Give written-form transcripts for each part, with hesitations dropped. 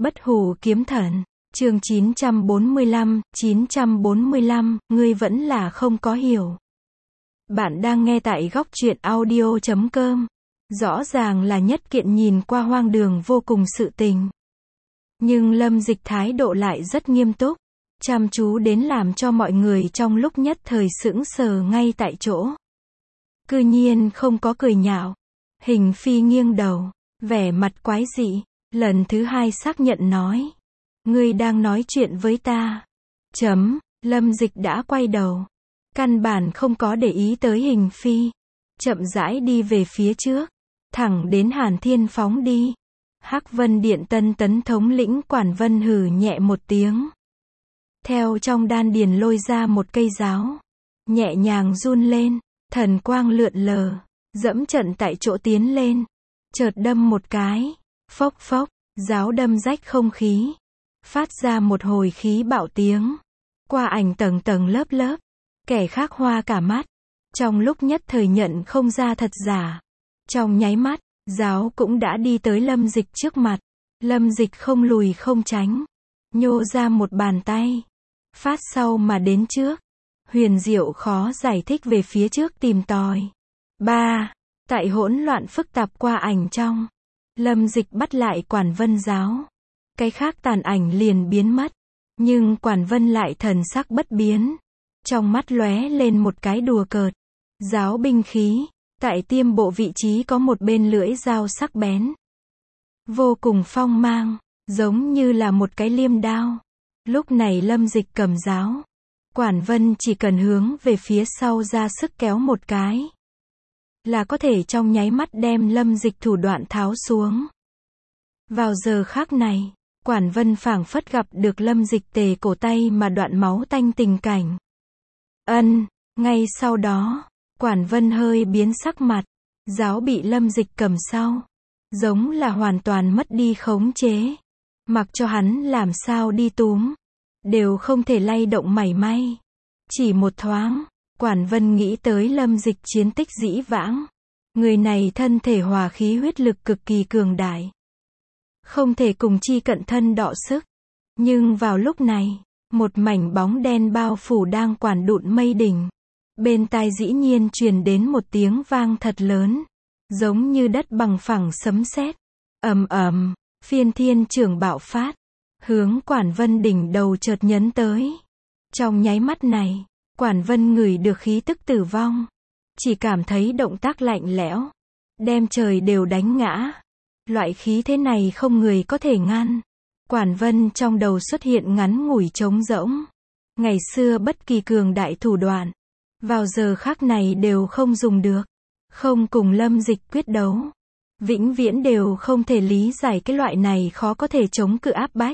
Bất hủ kiếm thần, chương 945, ngươi vẫn là không có hiểu. Bạn đang nghe tại góc truyện audio.com. Rõ ràng là nhất kiện nhìn qua hoang đường vô cùng sự tình. Nhưng Lâm Dịch thái độ lại rất nghiêm túc, chăm chú đến làm cho mọi người trong lúc nhất thời sững sờ ngay tại chỗ. Cư nhiên không có cười nhạo. Hình Phi nghiêng đầu, vẻ mặt quái dị, lần thứ hai xác nhận nói. Ngươi đang nói chuyện với ta. Lâm Dịch đã quay đầu. Căn bản không có để ý tới Hình Phi. Chậm rãi đi về phía trước. Thẳng đến Hàn Thiên phóng đi. Hắc Vân Điện Tân Tấn thống lĩnh Quản Vân hừ nhẹ một tiếng. Theo trong đan điền lôi ra một cây giáo. Nhẹ nhàng run lên. Thần quang lượn lờ. Dẫm trận tại chỗ tiến lên. Chợt đâm một cái. Phốc phốc. Giáo đâm rách không khí. Phát ra một hồi khí bạo tiếng. Qua ảnh tầng tầng lớp lớp. Kẻ khác hoa cả mắt. Trong lúc nhất thời nhận không ra thật giả. Trong nháy mắt, giáo cũng đã đi tới Lâm Dịch trước mặt. Lâm Dịch không lùi không tránh. Nhô ra một bàn tay. Phát sau mà đến trước. Huyền diệu khó giải thích về phía trước tìm tòi. Tại hỗn loạn phức tạp qua ảnh trong. Lâm Dịch bắt lại Quản Vân giáo. Cái khác tàn ảnh liền biến mất. Nhưng Quản Vân lại thần sắc bất biến. Trong mắt lóe lên một cái đùa cợt. Giáo binh khí. Tại tiêm bộ vị trí có một bên lưỡi dao sắc bén. Vô cùng phong mang. Giống như là một cái liêm đao. Lúc này Lâm Dịch cầm giáo. Quản Vân chỉ cần hướng về phía sau ra sức kéo một cái. Là có thể trong nháy mắt đem Lâm Dịch thủ đoạn tháo xuống. Vào giờ khắc này, Quản Vân phảng phất gặp được Lâm Dịch tề cổ tay mà đoạn máu tanh tình cảnh. Ngay sau đó, Quản Vân hơi biến sắc mặt. Giáo bị Lâm Dịch cầm sau. Giống là hoàn toàn mất đi khống chế. Mặc cho hắn làm sao đi túm. Đều không thể lay động mảy may. Chỉ một thoáng, Quản Vân nghĩ tới Lâm Dịch chiến tích dĩ vãng. Người này thân thể hòa khí huyết lực cực kỳ cường đại. Không thể cùng chi cận thân đọ sức. Nhưng vào lúc này, một mảnh bóng đen bao phủ đang quản đụn mây đỉnh. Bên tai dĩ nhiên truyền đến một tiếng vang thật lớn. Giống như đất bằng phẳng sấm sét. Ầm ầm, Phiên Thiên Trưởng bạo phát. Hướng Quản Vân đỉnh đầu chợt nhấn tới. Trong nháy mắt này, Quản Vân ngửi được khí tức tử vong. Chỉ cảm thấy động tác lạnh lẽo. Đem trời đều đánh ngã. Loại khí thế này không người có thể ngăn. Quản Vân trong đầu xuất hiện ngắn ngủi trống rỗng. Ngày xưa bất kỳ cường đại thủ đoạn. Vào giờ khắc này đều không dùng được. Không cùng Lâm Dịch quyết đấu. Vĩnh viễn đều không thể lý giải cái loại này khó có thể chống cự áp bách.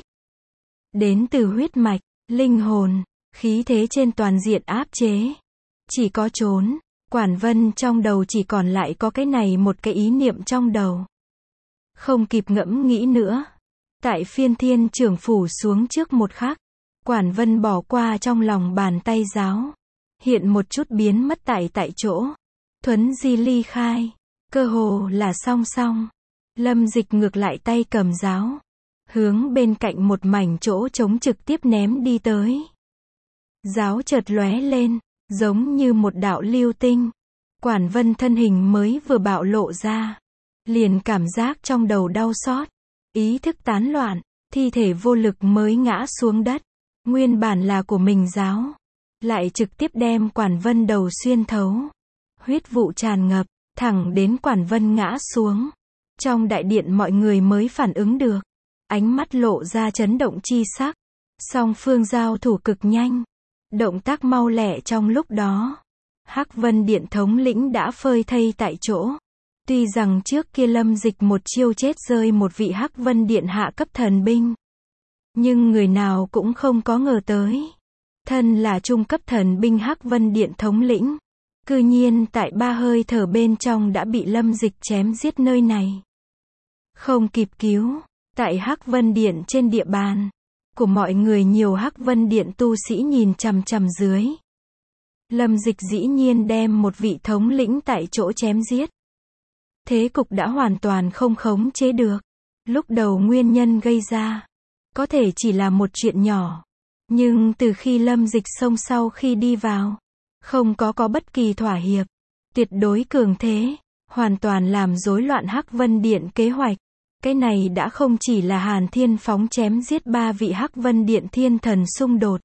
Đến từ huyết mạch, linh hồn, khí thế trên toàn diện áp chế. Chỉ có trốn. Quản Vân trong đầu chỉ còn lại có cái này một cái ý niệm trong đầu. Không kịp ngẫm nghĩ nữa. Tại Phiên Thiên Trưởng phủ xuống trước một khắc. Quản Vân bỏ qua trong lòng bàn tay giáo. Hiện một chút biến mất tại chỗ. Thuấn di ly khai. Cơ hồ là song song. Lâm Dịch ngược lại tay cầm giáo. Hướng bên cạnh một mảnh chỗ trống trực tiếp ném đi tới. Giáo chợt lóe lên. Giống như một đạo lưu tinh. Quản Vân thân hình mới vừa bạo lộ ra. Liền cảm giác trong đầu đau xót. Ý thức tán loạn. Thi thể vô lực mới ngã xuống đất. Nguyên bản là của mình giáo. Lại trực tiếp đem Quản Vân đầu xuyên thấu. Huyết vụ tràn ngập. Thẳng đến Quản Vân ngã xuống. Trong đại điện mọi người mới phản ứng được. Ánh mắt lộ ra chấn động chi sắc. Song phương giao thủ cực nhanh. Động tác mau lẹ trong lúc đó. Hắc Vân Điện thống lĩnh đã phơi thây tại chỗ. Tuy rằng trước kia Lâm Dịch một chiêu chết rơi một vị Hắc Vân Điện hạ cấp thần binh. Nhưng người nào cũng không có ngờ tới. Thân là trung cấp thần binh Hắc Vân Điện thống lĩnh. Cư nhiên tại 3 hơi thở bên trong đã bị Lâm Dịch chém giết nơi này. Không kịp cứu. Tại Hắc Vân Điện trên địa bàn của mọi người nhiều Hắc Vân Điện tu sĩ nhìn chằm chằm dưới. Lâm Dịch dĩ nhiên đem một vị thống lĩnh tại chỗ chém giết. Thế cục đã hoàn toàn không khống chế được. Lúc đầu nguyên nhân gây ra có thể chỉ là một chuyện nhỏ. Nhưng từ khi Lâm Dịch xông sau khi đi vào, không có bất kỳ thỏa hiệp, tuyệt đối cường thế, hoàn toàn làm rối loạn Hắc Vân Điện kế hoạch. Cái này đã không chỉ là Hàn Thiên Phóng chém giết 3 vị Hắc Vân Điện thiên thần xung đột,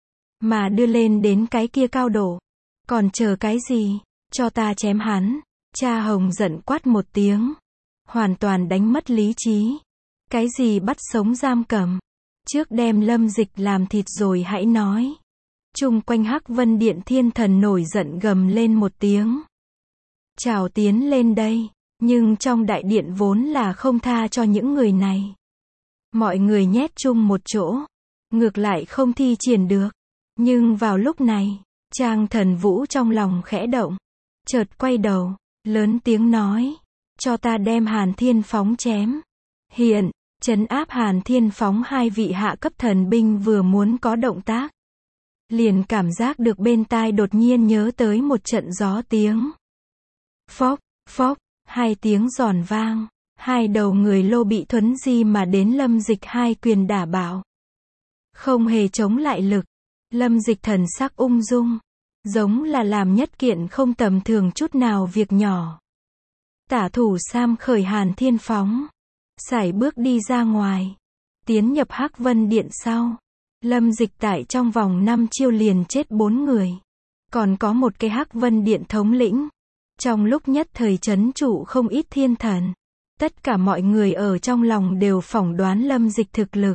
mà đưa lên đến cái kia cao độ. Còn chờ cái gì? Cho ta chém hắn. Cha Hồng giận quát một tiếng, hoàn toàn đánh mất lý trí. Cái gì bắt sống giam cầm? Trước đem Lâm Dịch làm thịt rồi hãy nói. Chung quanh Hắc Vân Điện thiên thần nổi giận gầm lên một tiếng. Chào tiến lên đây. Nhưng trong đại điện vốn là không tha cho những người này. Mọi người nhét chung một chỗ, ngược lại không thi triển được. Nhưng vào lúc này, Trang Thần Vũ trong lòng khẽ động, chợt quay đầu, lớn tiếng nói, cho ta đem Hàn Thiên Phóng chém. Hiện, trấn áp Hàn Thiên Phóng 2 vị hạ cấp thần binh vừa muốn có động tác, liền cảm giác được bên tai đột nhiên nhớ tới một trận gió tiếng. Phốc, phốc. 2 tiếng giòn vang, 2 đầu người lô bị thuấn di mà đến Lâm Dịch 2 quyền đả bạo. Không hề chống lại lực, Lâm Dịch thần sắc ung dung, giống là làm nhất kiện không tầm thường chút nào việc nhỏ. Tả thủ Sam khởi Hàn Thiên Phóng, sải bước đi ra ngoài, tiến nhập Hắc Vân Điện sau. Lâm Dịch tại trong vòng 5 chiêu liền chết 4 người, còn có một cái Hắc Vân Điện thống lĩnh. Trong lúc nhất thời trấn trụ không ít thiên thần, tất cả mọi người ở trong lòng đều phỏng đoán Lâm Dịch thực lực.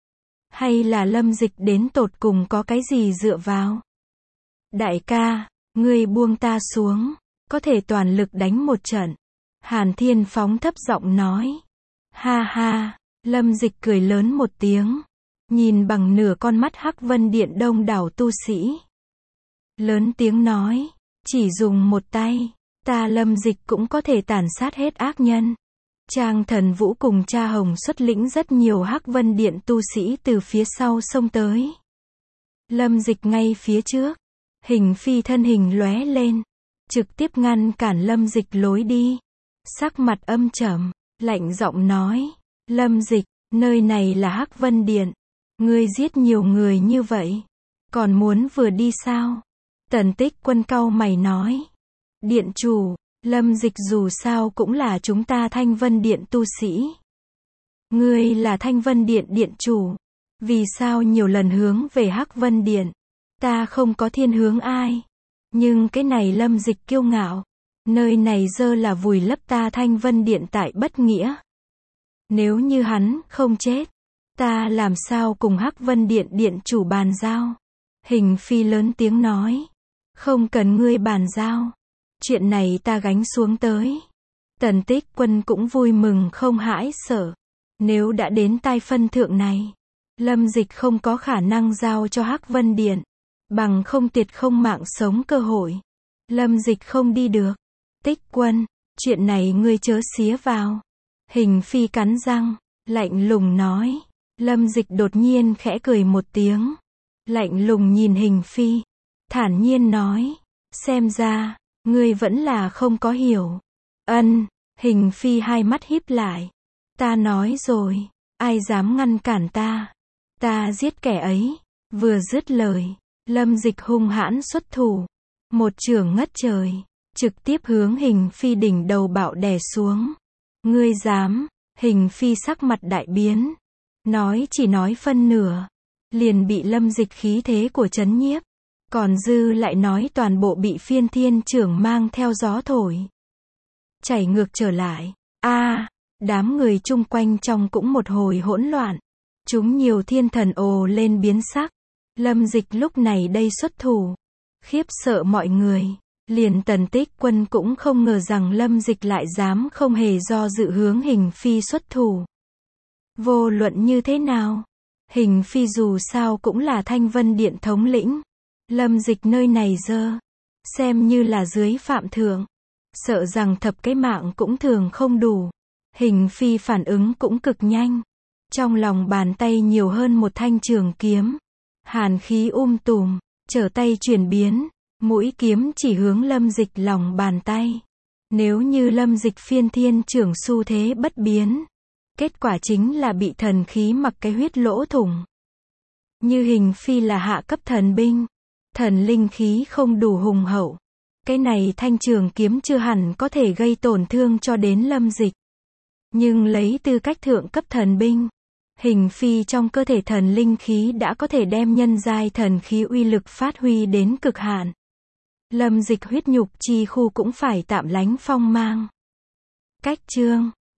Hay là Lâm Dịch đến tột cùng có cái gì dựa vào? Đại ca, ngươi buông ta xuống, có thể toàn lực đánh một trận. Hàn Thiên Phóng thấp giọng nói. Ha ha, Lâm Dịch cười lớn một tiếng, nhìn bằng nửa con mắt Hắc Vân Điện đông đảo tu sĩ. Lớn tiếng nói, chỉ dùng một tay, ta Lâm Dịch cũng có thể tàn sát hết ác nhân. Trang Thần Vũ cùng Cha Hồng xuất lĩnh rất nhiều Hắc Vân Điện tu sĩ từ phía sau xông tới. Lâm Dịch ngay phía trước, Hình Phi thân hình lóe lên, trực tiếp ngăn cản Lâm Dịch lối đi. Sắc mặt âm trầm, lạnh giọng nói, Lâm Dịch, nơi này là Hắc Vân Điện, ngươi giết nhiều người như vậy, còn muốn vừa đi sao? Tần Tích Quân cau mày nói. Điện chủ, Lâm Dịch dù sao cũng là chúng ta Thanh Vân Điện tu sĩ. Ngươi là Thanh Vân Điện điện chủ, vì sao nhiều lần hướng về Hắc Vân Điện? Ta không có thiên hướng ai. Nhưng cái này Lâm Dịch kiêu ngạo. Nơi này dơ là vùi lấp ta Thanh Vân Điện tại bất nghĩa. Nếu như hắn không chết, ta làm sao cùng Hắc Vân Điện điện chủ bàn giao? Hình Phi lớn tiếng nói. Không cần ngươi bàn giao. Chuyện này ta gánh xuống tới. Tần Tích Quân cũng vui mừng không hãi sợ. Nếu đã đến tai phân thượng này, Lâm Dịch không có khả năng giao cho Hắc Vân Điện, bằng không tiệt không mạng sống cơ hội. Lâm Dịch không đi được. Tích Quân, chuyện này ngươi chớ xía vào. Hình Phi cắn răng, lạnh lùng nói. Lâm Dịch đột nhiên khẽ cười một tiếng, lạnh lùng nhìn Hình Phi, thản nhiên nói, xem ra ngươi vẫn là không có hiểu. Ân. Hình Phi hai mắt híp lại. Ta nói rồi, ai dám ngăn cản ta? Ta giết kẻ ấy. Vừa dứt lời, Lâm Dịch hung hãn xuất thủ, một chưởng ngất trời, trực tiếp hướng Hình Phi đỉnh đầu bạo đè xuống. Ngươi dám? Hình Phi sắc mặt đại biến, chỉ nói phân nửa, liền bị Lâm Dịch khí thế của trấn nhiếp, còn dư lại nói toàn bộ bị Phiên Thiên Trưởng mang theo gió thổi, chảy ngược trở lại. Đám người chung quanh trong cũng một hồi hỗn loạn, chúng nhiều thiên thần ồ lên biến sắc. Lâm Dịch lúc này đây xuất thủ, khiếp sợ mọi người, liền Tần Tích Quân cũng không ngờ rằng Lâm Dịch lại dám không hề do dự hướng Hình Phi xuất thủ. Vô luận như thế nào, Hình Phi dù sao cũng là Thanh Vân Điện thống lĩnh, Lâm Dịch nơi này xem như là dưới phạm thượng, sợ rằng thập cái mạng cũng thường không đủ. Hình Phi phản ứng cũng cực nhanh, trong lòng bàn tay nhiều hơn một thanh trường kiếm, hàn khí tùm, trở tay chuyển biến, mũi kiếm chỉ hướng Lâm Dịch lòng bàn tay. Nếu như Lâm Dịch Phiên Thiên Trưởng xu thế bất biến, Kết quả chính là bị thần khí mặc cái huyết lỗ thủng. Như Hình Phi là hạ cấp thần binh, thần linh khí không đủ hùng hậu. Cái này thanh trường kiếm chưa hẳn có thể gây tổn thương cho đến Lâm Dịch. Nhưng lấy tư cách thượng cấp thần binh, Hình Phi trong cơ thể thần linh khí đã có thể đem nhân giai thần khí uy lực phát huy đến cực hạn. Lâm Dịch huyết nhục chi khu cũng phải tạm lánh phong mang. Cách chương